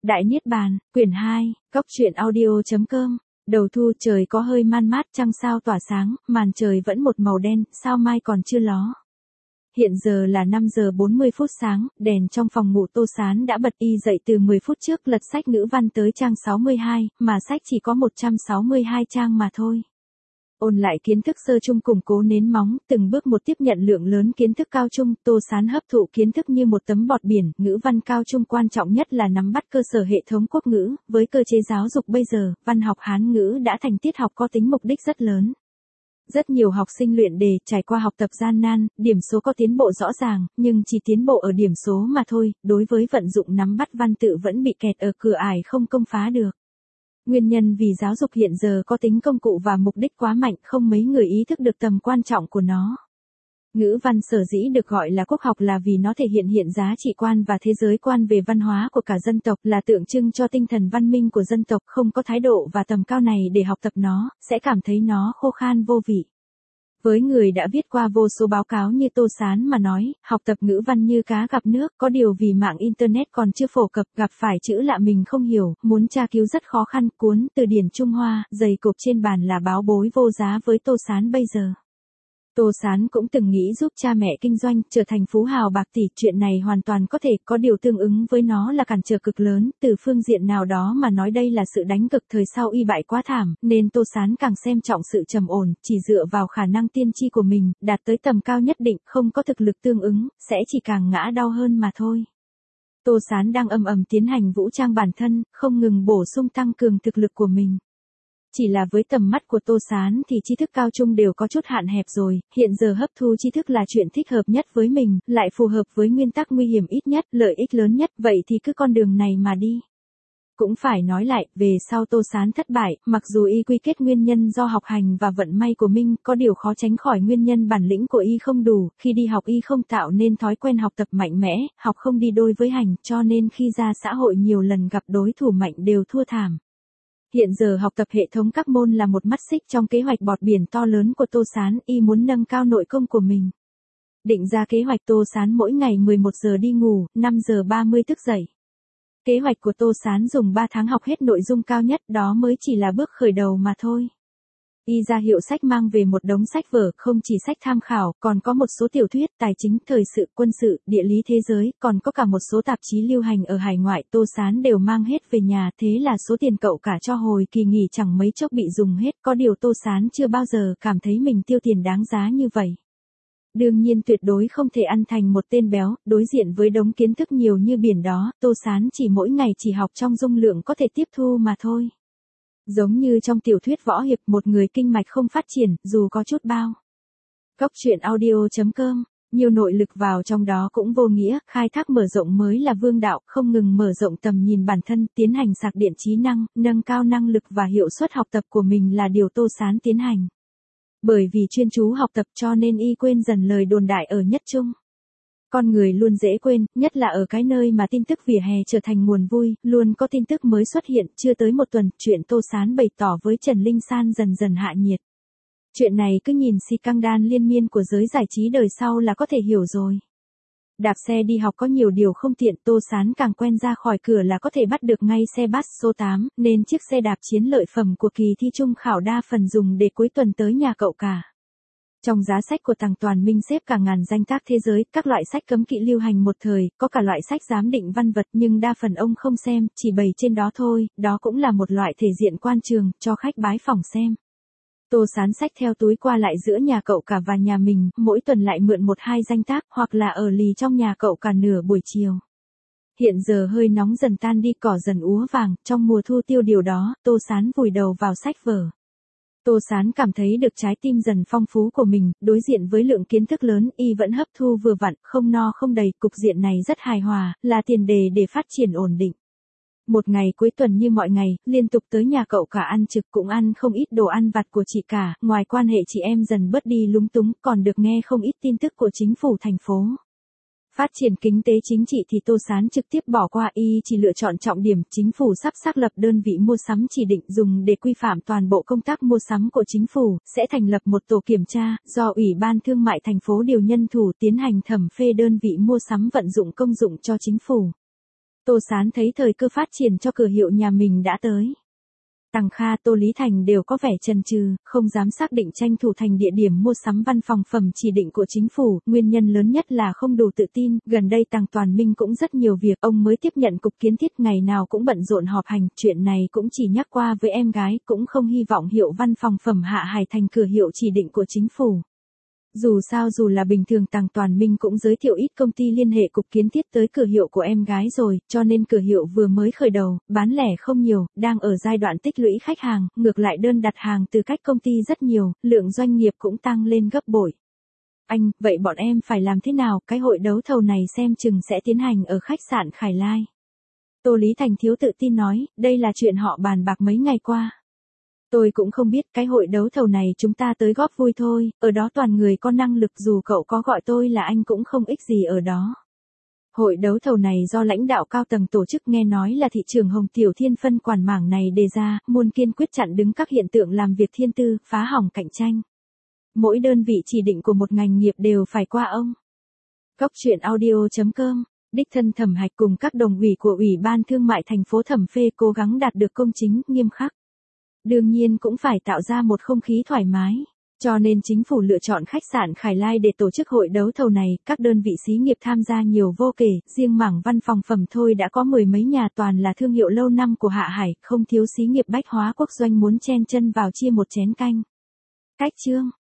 Đại Niết Bàn, quyển 2, Cốc truyện audio.com. Đầu thu trời có hơi man mát, trăng sao tỏa sáng, màn trời vẫn một màu đen, sao mai còn chưa ló. Hiện giờ là 5 giờ 40 phút sáng, đèn trong phòng ngủ Tô Sán đã bật, y dậy từ 10 phút trước lật sách ngữ văn tới trang 62, mà sách chỉ có 162 trang mà thôi. Ôn lại kiến thức sơ chung, củng cố nến móng, từng bước một tiếp nhận lượng lớn kiến thức cao trung. Tô Sán hấp thụ kiến thức như một tấm bọt biển. Ngữ văn cao trung quan trọng nhất là nắm bắt cơ sở hệ thống quốc ngữ. Với cơ chế giáo dục bây giờ, văn học Hán ngữ đã thành tiết học có tính mục đích rất lớn. Rất nhiều học sinh luyện đề, trải qua học tập gian nan, điểm số có tiến bộ rõ ràng, nhưng chỉ tiến bộ ở điểm số mà thôi. Đối với vận dụng nắm bắt văn tự vẫn bị kẹt ở cửa ải, không công phá được. Nguyên nhân vì giáo dục hiện giờ có tính công cụ và mục đích quá mạnh, không mấy người ý thức được tầm quan trọng của nó. Ngữ văn sở dĩ được gọi là quốc học là vì nó thể hiện giá trị quan và thế giới quan về văn hóa của cả dân tộc, là tượng trưng cho tinh thần văn minh của dân tộc. Không có thái độ và tầm cao này để học tập nó, sẽ cảm thấy nó khô khan vô vị. Với người đã viết qua vô số báo cáo như Tô Sán mà nói, học tập ngữ văn như cá gặp nước, có điều vì mạng Internet còn chưa phổ cập, gặp phải chữ lạ mình không hiểu, muốn tra cứu rất khó khăn. Cuốn Từ điển Trung Hoa, dày cộp trên bàn là báo bối vô giá với Tô Sán bây giờ. Tô Sán cũng từng nghĩ giúp cha mẹ kinh doanh, trở thành phú hào bạc tỷ, chuyện này hoàn toàn có thể, có điều tương ứng với nó là cản trở cực lớn. Từ phương diện nào đó mà nói đây là sự đánh cực, thời sau y bại quá thảm, nên Tô Sán càng xem trọng sự trầm ổn, chỉ dựa vào khả năng tiên tri của mình, đạt tới tầm cao nhất định, không có thực lực tương ứng, sẽ chỉ càng ngã đau hơn mà thôi. Tô Sán đang ầm tiến hành vũ trang bản thân, không ngừng bổ sung tăng cường thực lực của mình. Chỉ là với tầm mắt của Tô Sán thì tri thức cao trung đều có chút hạn hẹp rồi, hiện giờ hấp thu tri thức là chuyện thích hợp nhất với mình, lại phù hợp với nguyên tắc nguy hiểm ít nhất, lợi ích lớn nhất, vậy thì cứ con đường này mà đi. Cũng phải nói lại, về sau Tô Sán thất bại, mặc dù y quy kết nguyên nhân do học hành và vận may của mình, có điều khó tránh khỏi nguyên nhân bản lĩnh của y không đủ, khi đi học y không tạo nên thói quen học tập mạnh mẽ, học không đi đôi với hành, cho nên khi ra xã hội nhiều lần gặp đối thủ mạnh đều thua thảm. Hiện giờ học tập hệ thống các môn là một mắt xích trong kế hoạch bọt biển to lớn của Tô Sán, y muốn nâng cao nội công của mình. Định ra kế hoạch Tô Sán mỗi ngày 11 giờ đi ngủ, 5 giờ 30 thức dậy. Kế hoạch của Tô Sán dùng 3 tháng học hết nội dung cao nhất, đó mới chỉ là bước khởi đầu mà thôi. Y ra hiệu sách mang về một đống sách vở, không chỉ sách tham khảo, còn có một số tiểu thuyết, tài chính, thời sự, quân sự, địa lý thế giới, còn có cả một số tạp chí lưu hành ở hải ngoại. Tô Sán đều mang hết về nhà, thế là số tiền cậu cả cho hồi kỳ nghỉ chẳng mấy chốc bị dùng hết, có điều Tô Sán chưa bao giờ cảm thấy mình tiêu tiền đáng giá như vậy. Đương nhiên tuyệt đối không thể ăn thành một tên béo, đối diện với đống kiến thức nhiều như biển đó, Tô Sán chỉ mỗi ngày chỉ học trong dung lượng có thể tiếp thu mà thôi. Giống như trong tiểu thuyết võ hiệp, một người kinh mạch không phát triển, dù có chút bao. Cốc truyện audio.com, nhiều nội lực vào trong đó cũng vô nghĩa, khai thác mở rộng mới là vương đạo, không ngừng mở rộng tầm nhìn bản thân, tiến hành sạc điện trí năng, nâng cao năng lực và hiệu suất học tập của mình là điều Tô Sán tiến hành. Bởi vì chuyên chú học tập cho nên y quên dần lời đồn đại ở nhất trung. Con người luôn dễ quên, nhất là ở cái nơi mà tin tức vỉa hè trở thành nguồn vui, luôn có tin tức mới xuất hiện. Chưa tới một tuần, chuyện Tô Sán bày tỏ với Trần Linh San dần dần hạ nhiệt. Chuyện này cứ nhìn si căng đan liên miên của giới giải trí đời sau là có thể hiểu rồi. Đạp xe đi học có nhiều điều không tiện, Tô Sán càng quen ra khỏi cửa là có thể bắt được ngay xe bus số 8, nên chiếc xe đạp chiến lợi phẩm của kỳ thi trung khảo đa phần dùng để cuối tuần tới nhà cậu cả. Trong giá sách của Tằng Toàn Minh xếp cả ngàn danh tác thế giới, các loại sách cấm kỵ lưu hành một thời, có cả loại sách giám định văn vật nhưng đa phần ông không xem, chỉ bày trên đó thôi, đó cũng là một loại thể diện quan trường, cho khách bái phỏng xem. Tô Sán xách theo túi qua lại giữa nhà cậu cả và nhà mình, mỗi tuần lại mượn 1-2 danh tác, hoặc là ở lì trong nhà cậu cả nửa buổi chiều. Hiện giờ hơi nóng dần tan đi, cỏ dần úa vàng, trong mùa thu tiêu điều đó, Tô Sán vùi đầu vào sách vở. Tô Sán cảm thấy được trái tim dần phong phú của mình, đối diện với lượng kiến thức lớn, y vẫn hấp thu vừa vặn, không no không đầy, cục diện này rất hài hòa, là tiền đề để phát triển ổn định. Một ngày cuối tuần như mọi ngày, liên tục tới nhà cậu cả ăn trực, cũng ăn không ít đồ ăn vặt của chị cả, ngoài quan hệ chị em dần bớt đi lúng túng, còn được nghe không ít tin tức của chính phủ thành phố. Phát triển kinh tế chính trị thì Tô Sán trực tiếp bỏ qua, y chỉ lựa chọn trọng điểm. Chính phủ sắp xác lập đơn vị mua sắm chỉ định dùng để quy phạm toàn bộ công tác mua sắm của chính phủ, sẽ thành lập một tổ kiểm tra, do Ủy ban Thương mại thành phố điều nhân thủ tiến hành thẩm phê đơn vị mua sắm vận dụng công dụng cho chính phủ. Tô Sán thấy thời cơ phát triển cho cửa hiệu nhà mình đã tới. Tằng Kha, Tô Lý Thành đều có vẻ chần chừ, không dám xác định tranh thủ thành địa điểm mua sắm văn phòng phẩm chỉ định của chính phủ, nguyên nhân lớn nhất là không đủ tự tin, gần đây Tằng Toàn Minh cũng rất nhiều việc, ông mới tiếp nhận cục kiến thiết ngày nào cũng bận rộn họp hành, chuyện này cũng chỉ nhắc qua với em gái, cũng không hy vọng hiệu văn phòng phẩm Hạ Hải thành cửa hiệu chỉ định của chính phủ. Dù sao dù là bình thường Tằng Toàn Minh cũng giới thiệu ít công ty liên hệ cục kiến thiết tới cửa hiệu của em gái rồi, cho nên cửa hiệu vừa mới khởi đầu, bán lẻ không nhiều, đang ở giai đoạn tích lũy khách hàng, ngược lại đơn đặt hàng từ các công ty rất nhiều, lượng doanh nghiệp cũng tăng lên gấp bội. Anh, vậy bọn em phải làm thế nào, cái hội đấu thầu này xem chừng sẽ tiến hành ở khách sạn Khải Lai. Tô Lý Thành thiếu tự tin nói, đây là chuyện họ bàn bạc mấy ngày qua. Tôi cũng không biết, cái hội đấu thầu này chúng ta tới góp vui thôi, ở đó toàn người có năng lực, dù cậu có gọi tôi là anh cũng không ích gì ở đó. Hội đấu thầu này do lãnh đạo cao tầng tổ chức, nghe nói là thị trưởng Hồng Tiểu Thiên phân quản mảng này đề ra, muốn kiên quyết chặn đứng các hiện tượng làm việc thiên tư, phá hỏng cạnh tranh. Mỗi đơn vị chỉ định của một ngành nghiệp đều phải qua ông. Góc truyện audio.com, đích thân thẩm hạch cùng các đồng ủy của Ủy ban Thương mại thành phố thẩm phê cố gắng đạt được công chính, nghiêm khắc. Đương nhiên cũng phải tạo ra một không khí thoải mái. Cho nên chính phủ lựa chọn khách sạn Khải Lai để tổ chức hội đấu thầu này, các đơn vị xí nghiệp tham gia nhiều vô kể, riêng mảng văn phòng phẩm thôi đã có mười mấy nhà, toàn là thương hiệu lâu năm của Hạ Hải, không thiếu xí nghiệp bách hóa quốc doanh muốn chen chân vào chia một chén canh. Cách chương